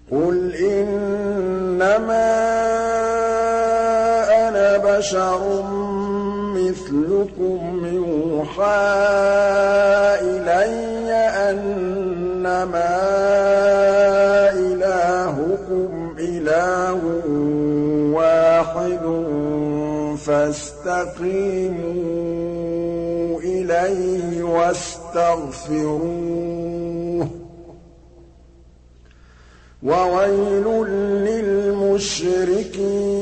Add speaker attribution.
Speaker 1: قُلْ إِنَّمَا أَنَا بَشَرٌ مِّثْلُكُمْ يُوحَىٰ إِلَيَّ أَنَّمَا إِلَٰهُكُمْ إِلَٰهٌ وَاحِدٌ فَاسْتَقِيمُوا إِلَيْهِ وَاسْتَغْفِرُوهُ ۗ وَوَيْلٌ لِّلْمُشْرِكِينَ